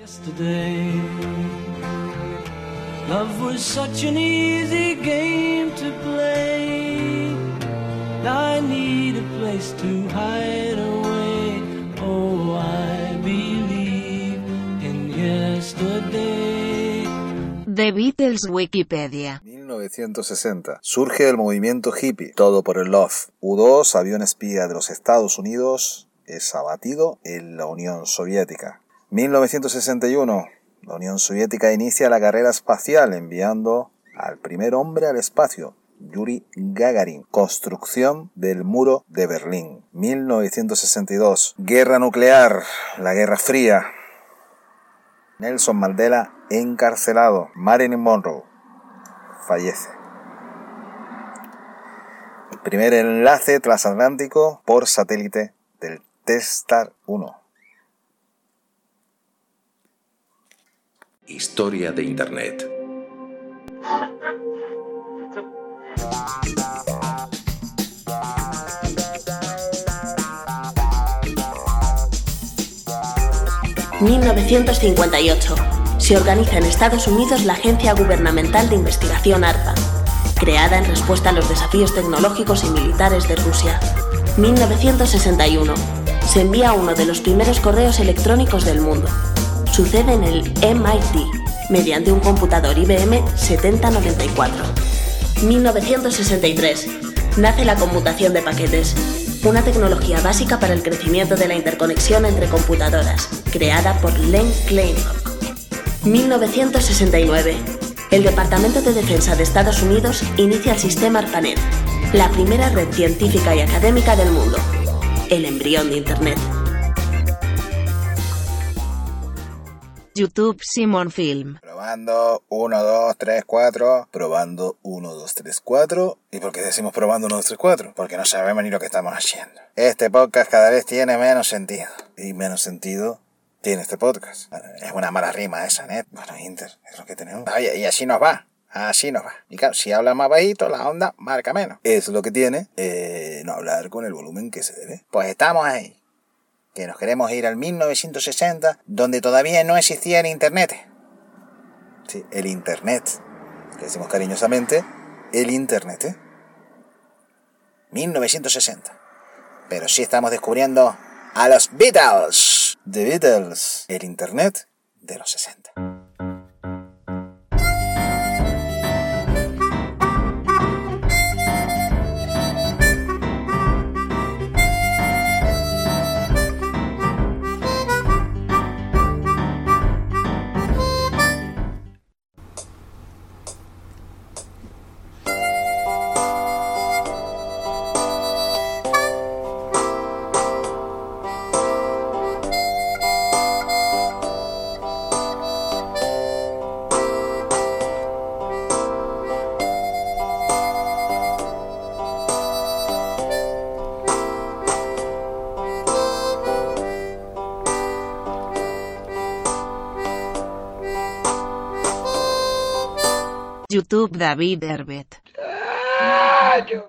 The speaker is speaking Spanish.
Yesterday, love was such an easy game to play. I need a place to hide away. Oh, I believe in yesterday. The Beatles Wikipedia. 1960. Surge el movimiento hippie, todo por el love. U-2, avión espía de los Estados Unidos, es abatido en la Unión Soviética. 1961. La Unión Soviética inicia la carrera espacial enviando al primer hombre al espacio, Yuri Gagarin. Construcción del muro de Berlín. 1962. Guerra nuclear, la Guerra Fría. Nelson Mandela encarcelado. Marilyn Monroe fallece. El primer enlace transatlántico por satélite del Telstar 1. Historia de Internet. ...1958... se organiza en Estados Unidos la Agencia Gubernamental de Investigación ARPA, creada en respuesta a los desafíos tecnológicos y militares de Rusia. 1961... se envía uno de los primeros correos electrónicos del mundo. Sucede en el MIT, mediante un computador IBM 7094. 1963. Nace la conmutación de paquetes, una tecnología básica para el crecimiento de la interconexión entre computadoras, creada por Len Kleinrock. 1969. El Departamento de Defensa de Estados Unidos inicia el sistema ARPANET, la primera red científica y académica del mundo, el embrión de Internet. YouTube Simon Film. Probando 1, 2, 3, 4. Probando 1, 2, 3, 4. ¿Y por qué decimos probando 1, 2, 3, 4? Porque no sabemos ni lo que estamos haciendo. Este podcast cada vez tiene menos sentido. Y menos sentido tiene este podcast. Bueno, es una mala rima esa, ¿eh? Bueno, Inter, es lo que tenemos. Oye, y así nos va. Así nos va. Y claro, si habla más bajito, la onda marca menos. Es lo que tiene no hablar con el volumen que se debe. Pues estamos ahí. Que nos queremos ir al 1960, donde todavía no existía el Internet. Sí, el Internet. Que decimos cariñosamente, el Internet. 1960. Pero sí estamos descubriendo a los Beatles. The Beatles. El Internet de los 60. YouTube David Herbet.